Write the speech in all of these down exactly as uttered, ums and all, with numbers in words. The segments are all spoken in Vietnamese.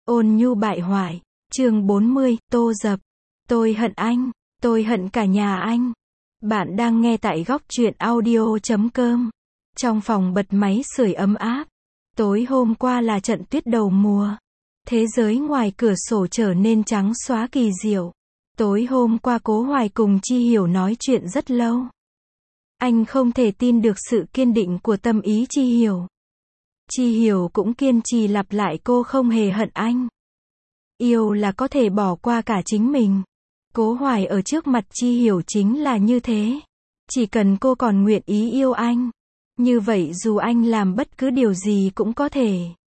Ôn nhu bại hoại, chương bốn mươi, Tô Dập. Tôi hận anh, tôi hận cả nhà anh. Bạn đang nghe tại góc truyện audio chấm com. Trong phòng bật máy sưởi ấm áp. Tối hôm qua là trận tuyết đầu mùa. Thế giới ngoài cửa sổ trở nên trắng xóa kỳ diệu. Tối hôm qua Cố Hoài cùng Chi Hiểu nói chuyện rất lâu. Anh không thể tin được sự kiên định của tâm ý Chi Hiểu. Chi Hiểu cũng kiên trì lặp lại cô không hề hận anh. Yêu là có thể bỏ qua cả chính mình. Cố Hoài ở trước mặt Chi Hiểu chính là như thế. Chỉ cần cô còn nguyện ý yêu anh. Như vậy dù anh làm bất cứ điều gì cũng có thể.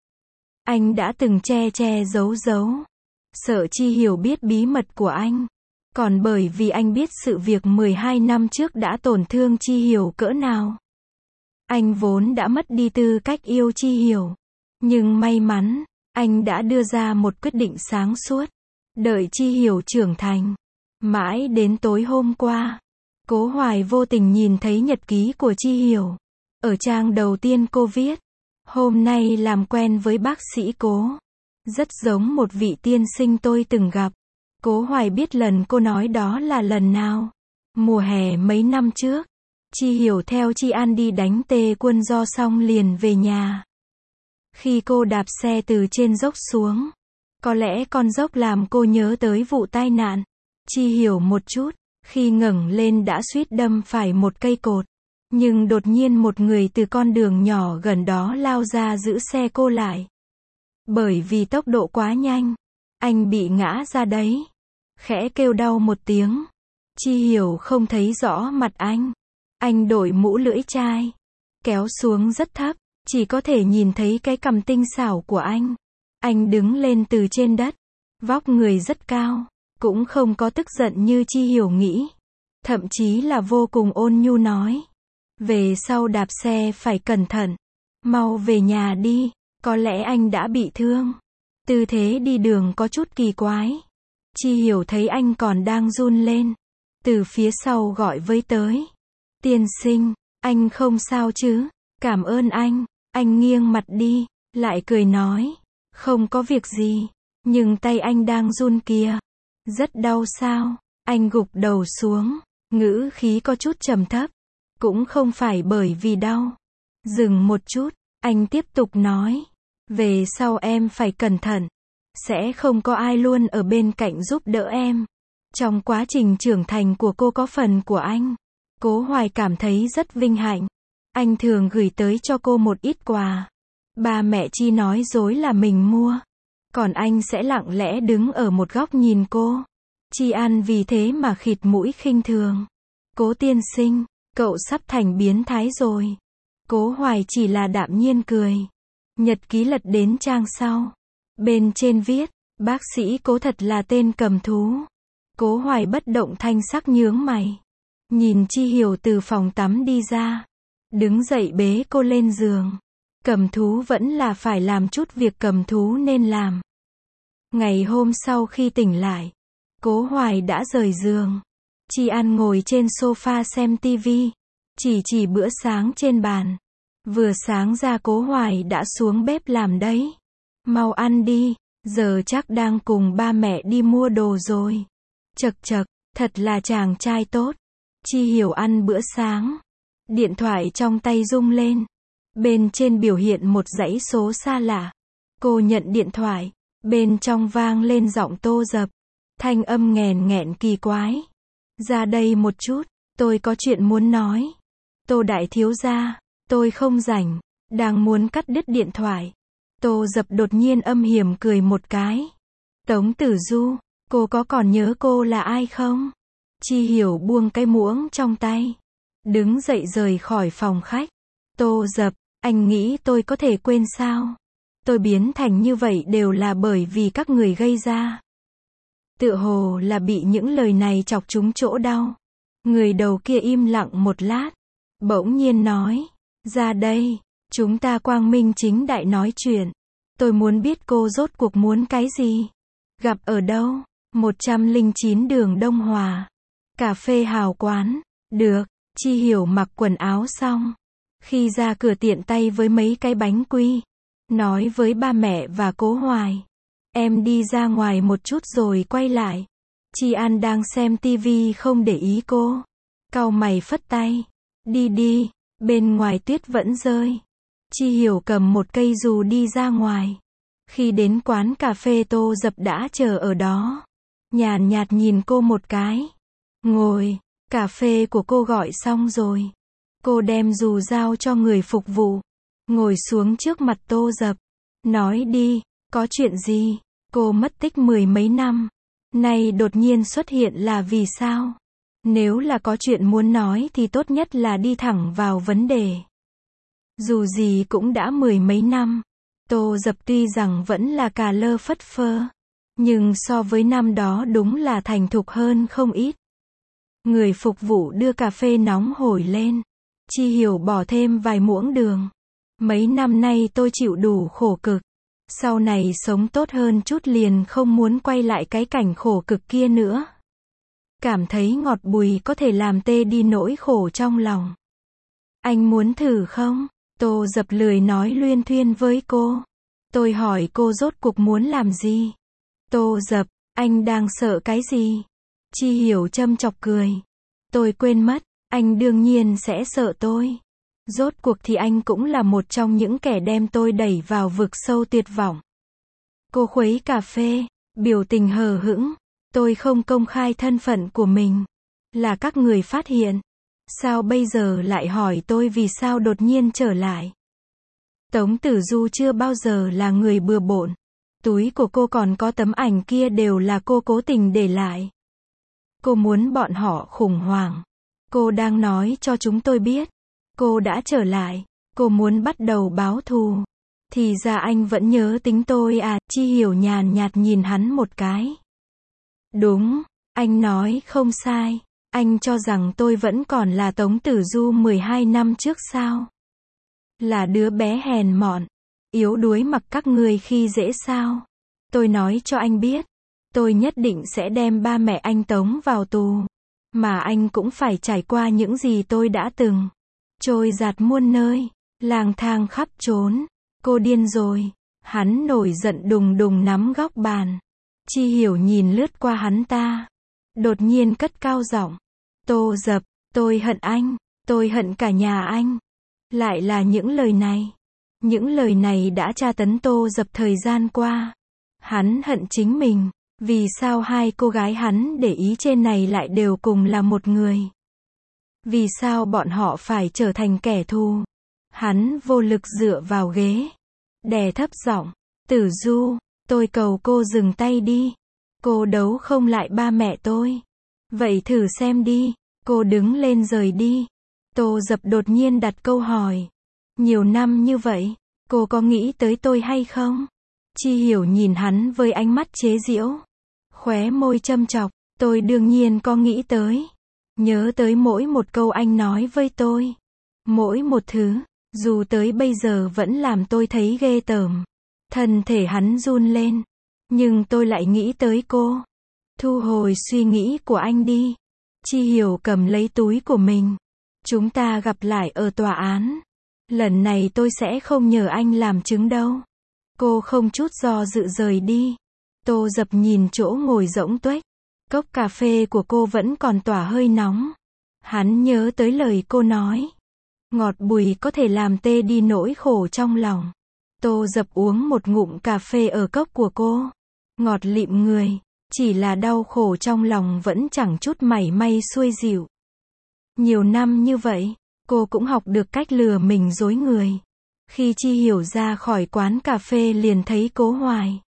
Anh đã từng che che giấu giấu. Sợ Chi Hiểu biết bí mật của anh. Còn bởi vì anh biết sự việc mười hai năm trước đã tổn thương Chi Hiểu cỡ nào. Anh vốn đã mất đi tư cách yêu Chi Hiểu. Nhưng may mắn, anh đã đưa ra một quyết định sáng suốt. Đợi Chi Hiểu trưởng thành. Mãi đến tối hôm qua, Cố Hoài vô tình nhìn thấy nhật ký của Chi Hiểu. Ở trang đầu tiên cô viết: hôm nay làm quen với bác sĩ Cố. Rất giống một vị tiên sinh tôi từng gặp. Cố Hoài biết lần cô nói đó là lần nào. Mùa hè mấy năm trước. Chi Hiểu theo Chi An đi đánh tê quân do xong liền về nhà. Khi cô đạp xe từ trên dốc xuống, có lẽ con dốc làm cô nhớ tới vụ tai nạn. Chi Hiểu một chút, khi ngẩng lên đã suýt đâm phải một cây cột. Nhưng đột nhiên một người từ con đường nhỏ gần đó lao ra giữ xe cô lại. Bởi vì tốc độ quá nhanh, anh bị ngã ra đấy. Khẽ kêu đau một tiếng. Chi Hiểu không thấy rõ mặt anh. Anh đội mũ lưỡi chai, kéo xuống rất thấp, chỉ có thể nhìn thấy cái cằm tinh xảo của anh. Anh đứng lên từ trên đất, vóc người rất cao, cũng không có tức giận như Chi Hiểu nghĩ. Thậm chí là vô cùng ôn nhu nói: về sau đạp xe phải cẩn thận, mau về nhà đi, có lẽ anh đã bị thương. Tư thế đi đường có chút kỳ quái. Chi Hiểu thấy anh còn đang run lên, từ phía sau gọi với tới: tiên sinh, anh không sao chứ? Cảm ơn anh. Anh nghiêng mặt đi, lại cười nói: không có việc gì, nhưng tay anh đang run kìa. Rất đau sao? Anh gục đầu xuống, ngữ khí có chút trầm thấp. Cũng không phải bởi vì đau. Dừng một chút, anh tiếp tục nói: về sau em phải cẩn thận. Sẽ không có ai luôn ở bên cạnh giúp đỡ em. Trong quá trình trưởng thành của cô có phần của anh. Cố Hoài cảm thấy rất vinh hạnh. Anh thường gửi tới cho cô một ít quà. Ba mẹ Chi nói dối là mình mua. Còn anh sẽ lặng lẽ đứng ở một góc nhìn cô. Chi An vì thế mà khịt mũi khinh thường. Cố tiên sinh, cậu sắp thành biến thái rồi. Cố Hoài chỉ là đạm nhiên cười. Nhật ký lật đến trang sau. Bên trên viết: bác sĩ Cố thật là tên cầm thú. Cố Hoài bất động thanh sắc nhướng mày. Nhìn Chi Hiểu từ phòng tắm đi ra. Đứng dậy bế cô lên giường. Cầm thú vẫn là phải làm chút việc cầm thú nên làm. Ngày hôm sau khi tỉnh lại, Cố Hoài đã rời giường. Chi An ngồi trên sofa xem tivi. Chỉ chỉ bữa sáng trên bàn. Vừa sáng ra Cố Hoài đã xuống bếp làm đấy. Mau ăn đi, giờ chắc đang cùng ba mẹ đi mua đồ rồi. Chậc chậc, thật là chàng trai tốt. Chi Hiểu ăn bữa sáng. Điện thoại trong tay rung lên. Bên trên biểu hiện một dãy số xa lạ. Cô nhận điện thoại. Bên trong vang lên giọng Tô Dập. Thanh âm nghèn nghẹn kỳ quái. Ra đây một chút, tôi có chuyện muốn nói. Tô đại thiếu gia, tôi không rảnh. Đang muốn cắt đứt điện thoại. Tô Dập đột nhiên âm hiểm cười một cái. Tống Tử Du, cô có còn nhớ cô là ai không? Chi Hiểu buông cái muỗng trong tay. Đứng dậy rời khỏi phòng khách. Tô Dập, anh nghĩ tôi có thể quên sao? Tôi biến thành như vậy đều là bởi vì các người gây ra. Tựa hồ là bị những lời này chọc trúng chỗ đau. Người đầu kia im lặng một lát. Bỗng nhiên nói: ra đây, chúng ta quang minh chính đại nói chuyện. Tôi muốn biết cô rốt cuộc muốn cái gì? Gặp ở đâu? một trăm lẻ chín đường Đông Hòa. Cà phê hào quán. Được. Chi Hiểu mặc quần áo xong. Khi ra cửa tiện tay với mấy cái bánh quy. Nói với ba mẹ và Cố Hoài. Em đi ra ngoài một chút rồi quay lại. Chi An đang xem tivi không để ý cô. Cau mày phất tay. Đi đi, bên ngoài tuyết vẫn rơi. Chi Hiểu cầm một cây dù đi ra ngoài. Khi đến quán cà phê Tô Dập đã chờ ở đó. Nhàn nhạt nhìn cô một cái. Ngồi, cà phê của cô gọi xong rồi. Cô đem dù giao cho người phục vụ. Ngồi xuống trước mặt Tô Dập. Nói đi, có chuyện gì? Cô mất tích mười mấy năm. Nay đột nhiên xuất hiện là vì sao? Nếu là có chuyện muốn nói thì tốt nhất là đi thẳng vào vấn đề. Dù gì cũng đã mười mấy năm. Tô Dập tuy rằng vẫn là cà lơ phất phơ. Nhưng so với năm đó đúng là thành thục hơn không ít. Người phục vụ đưa cà phê nóng hổi lên. Chi Hiểu bỏ thêm vài muỗng đường. Mấy năm nay tôi chịu đủ khổ cực. Sau này sống tốt hơn chút liền không muốn quay lại cái cảnh khổ cực kia nữa. Cảm thấy ngọt bùi có thể làm tê đi nỗi khổ trong lòng. Anh muốn thử không? Tô Dập lười nói luyên thuyên với cô. Tôi hỏi cô rốt cuộc muốn làm gì? Tô Dập, anh đang sợ cái gì? Chi Hiểu châm chọc cười. Tôi quên mất, anh đương nhiên sẽ sợ tôi. Rốt cuộc thì anh cũng là một trong những kẻ đem tôi đẩy vào vực sâu tuyệt vọng. Cô khuấy cà phê, biểu tình hờ hững. Tôi không công khai thân phận của mình. Là các người phát hiện. Sao bây giờ lại hỏi tôi vì sao đột nhiên trở lại? Tống Tử Du chưa bao giờ là người bừa bộn. Túi của cô còn có tấm ảnh kia đều là cô cố tình để lại. Cô muốn bọn họ khủng hoảng. Cô đang nói cho chúng tôi biết. Cô đã trở lại. Cô muốn bắt đầu báo thù. Thì ra anh vẫn nhớ tính tôi à? Chi Hiểu nhàn nhạt nhìn hắn một cái. Đúng, anh nói không sai. Anh cho rằng tôi vẫn còn là Tống Tử Du mười hai năm trước sao? Là đứa bé hèn mọn, yếu đuối mặc các người khi dễ sao? Tôi nói cho anh biết, tôi nhất định sẽ đem ba mẹ anh tống vào tù. Mà anh cũng phải trải qua những gì tôi đã từng. Trôi dạt muôn nơi, lang thang khắp trốn. Cô điên rồi. Hắn nổi giận đùng đùng nắm góc bàn. Chi Hiểu nhìn lướt qua hắn ta. Đột nhiên cất cao giọng. Tô Dập, tôi hận anh. Tôi hận cả nhà anh. Lại là những lời này. Những lời này đã tra tấn Tô Dập thời gian qua. Hắn hận chính mình. Vì sao hai cô gái hắn để ý trên này lại đều cùng là một người? Vì sao bọn họ phải trở thành kẻ thù? Hắn vô lực dựa vào ghế. Đè thấp giọng. Tử Du, tôi cầu cô dừng tay đi. Cô đấu không lại ba mẹ tôi. Vậy thử xem đi. Cô đứng lên rời đi. Tô Dập đột nhiên đặt câu hỏi. Nhiều năm như vậy, cô có nghĩ tới tôi hay không? Chi Hiểu nhìn hắn với ánh mắt chế giễu. Khóe môi châm chọc. Tôi đương nhiên có nghĩ tới. Nhớ tới mỗi một câu anh nói với tôi. Mỗi một thứ, dù tới bây giờ vẫn làm tôi thấy ghê tởm. Thân thể hắn run lên. Nhưng tôi lại nghĩ tới cô. Thu hồi suy nghĩ của anh đi. Chi Hiểu cầm lấy túi của mình. Chúng ta gặp lại ở tòa án. Lần này tôi sẽ không nhờ anh làm chứng đâu. Cô không chút do dự rời đi. Tô Dập nhìn chỗ ngồi rỗng tuếch. Cốc cà phê của cô vẫn còn tỏa hơi nóng. Hắn nhớ tới lời cô nói. Ngọt bùi có thể làm tê đi nỗi khổ trong lòng. Tô Dập uống một ngụm cà phê ở cốc của cô. Ngọt lịm người. Chỉ là đau khổ trong lòng vẫn chẳng chút mảy may xuôi dịu. Nhiều năm như vậy, cô cũng học được cách lừa mình dối người. Khi Chi Hiểu ra khỏi quán cà phê liền thấy Cố Hoài.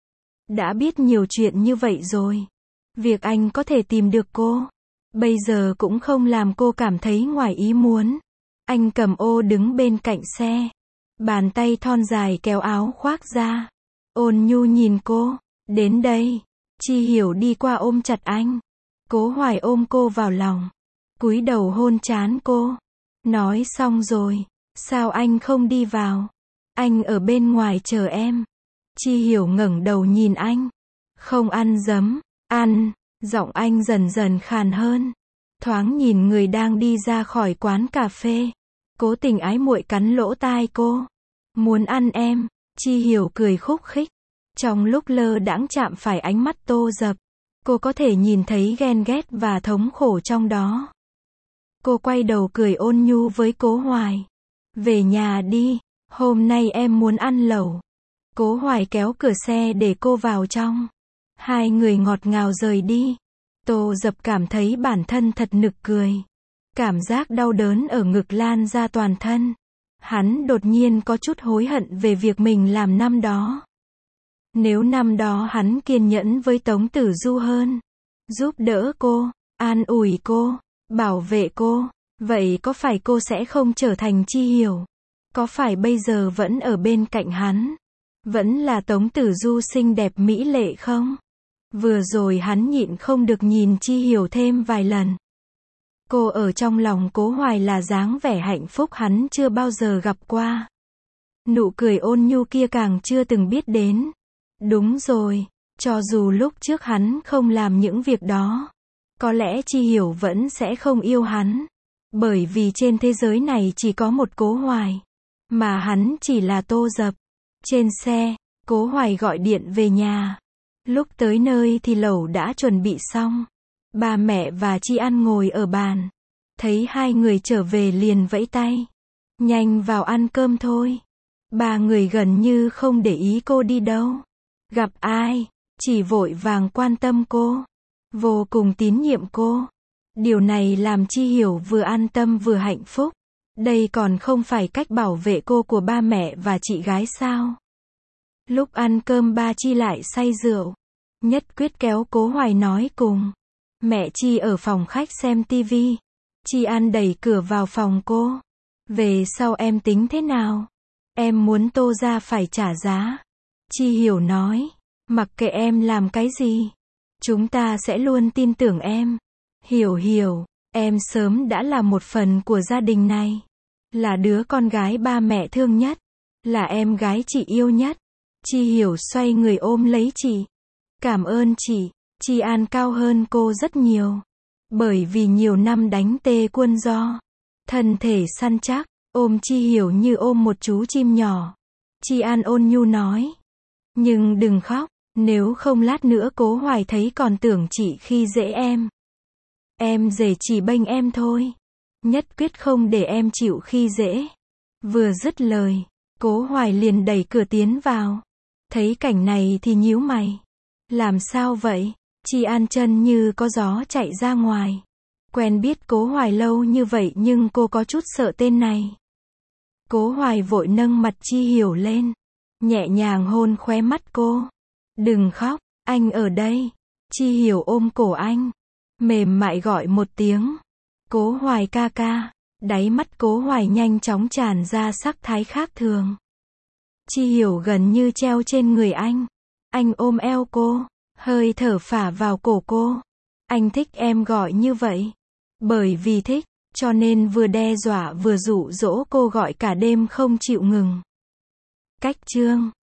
Đã biết nhiều chuyện như vậy rồi. Việc anh có thể tìm được cô, bây giờ cũng không làm cô cảm thấy ngoài ý muốn. Anh cầm ô đứng bên cạnh xe. Bàn tay thon dài kéo áo khoác ra. Ôn nhu nhìn cô. Đến đây. Chi Hiểu đi qua ôm chặt anh. Cố Hoài ôm cô vào lòng. Cúi đầu hôn trán cô. Nói xong rồi. Sao anh không đi vào? Anh ở bên ngoài chờ em. Chi Hiểu ngẩng đầu nhìn anh. Không ăn dấm. Ăn. Giọng anh dần dần khàn hơn. Thoáng nhìn người đang đi ra khỏi quán cà phê. Cố tình ái muội cắn lỗ tai cô. Muốn ăn em. Chi Hiểu cười khúc khích. Trong lúc lơ đãng chạm phải ánh mắt Tô Dập, cô có thể nhìn thấy ghen ghét và thống khổ trong đó. Cô quay đầu cười ôn nhu với Cố Hoài. Về nhà đi, hôm nay em muốn ăn lẩu. Cố Hoài kéo cửa xe để cô vào trong. Hai người ngọt ngào rời đi. Tô Dập cảm thấy bản thân thật nực cười. Cảm giác đau đớn ở ngực lan ra toàn thân. Hắn đột nhiên có chút hối hận về việc mình làm năm đó. Nếu năm đó hắn kiên nhẫn với Tống Tử Du hơn, giúp đỡ cô, an ủi cô, bảo vệ cô, vậy có phải cô sẽ không trở thành Chi Hiểu? Có phải bây giờ vẫn ở bên cạnh hắn? Vẫn là Tống Tử Du xinh đẹp mỹ lệ không? Vừa rồi hắn nhịn không được nhìn Chi Hiểu thêm vài lần. Cô ở trong lòng Cố Hoài là dáng vẻ hạnh phúc hắn chưa bao giờ gặp qua. Nụ cười ôn nhu kia càng chưa từng biết đến. Đúng rồi, cho dù lúc trước hắn không làm những việc đó, có lẽ Chi Hiểu vẫn sẽ không yêu hắn. Bởi vì trên thế giới này chỉ có một Cố Hoài, mà hắn chỉ là Tô Dập. Trên xe, Cố Hoài gọi điện về nhà. Lúc tới nơi thì lẩu đã chuẩn bị xong. Ba mẹ và Chi An ngồi ở bàn. Thấy hai người trở về liền vẫy tay. Nhanh vào ăn cơm thôi. Ba người gần như không để ý cô đi đâu. Gặp ai, chỉ vội vàng quan tâm cô. Vô cùng tín nhiệm cô. Điều này làm Chi Hiểu vừa an tâm vừa hạnh phúc. Đây còn không phải cách bảo vệ cô của ba mẹ và chị gái sao? Lúc ăn cơm ba Chi lại say rượu. Nhất quyết kéo Cố Hoài nói cùng. Mẹ Chi ở phòng khách xem tivi. Chi An đẩy cửa vào phòng cô. Về sau em tính thế nào? Em muốn Tô gia phải trả giá. Chi Hiểu nói. Mặc kệ em làm cái gì, chúng ta sẽ luôn tin tưởng em. Hiểu hiểu, em sớm đã là một phần của gia đình này. Là đứa con gái ba mẹ thương nhất. Là em gái chị yêu nhất. Chi Hiểu xoay người ôm lấy chị. Cảm ơn chị. Chi An cao hơn cô rất nhiều. Bởi vì nhiều năm đánh tê quân do. Thân thể săn chắc, ôm Chi Hiểu như ôm một chú chim nhỏ. Chi An ôn nhu nói. Nhưng đừng khóc, nếu không lát nữa Cố Hoài thấy còn tưởng chị khi dễ em. Em dễ chỉ bênh em thôi. Nhất quyết không để em chịu khi dễ. Vừa dứt lời, Cố Hoài liền đẩy cửa tiến vào. Thấy cảnh này thì nhíu mày. Làm sao vậy? Chi An chân như có gió chạy ra ngoài. Quen biết Cố Hoài lâu như vậy nhưng cô có chút sợ tên này. Cố Hoài vội nâng mặt Chi Hiểu lên. Nhẹ nhàng hôn khóe mắt cô. Đừng khóc, anh ở đây. Chi Hiểu ôm cổ anh. Mềm mại gọi một tiếng. Cố Hoài ca ca. Đáy mắt Cố Hoài nhanh chóng tràn ra sắc thái khác thường. Chi Hiểu gần như treo trên người anh. Anh ôm eo cô. Hơi thở phả vào cổ cô. Anh thích em gọi như vậy. Bởi vì thích, cho nên vừa đe dọa vừa dụ dỗ cô gọi cả đêm không chịu ngừng. Cách chương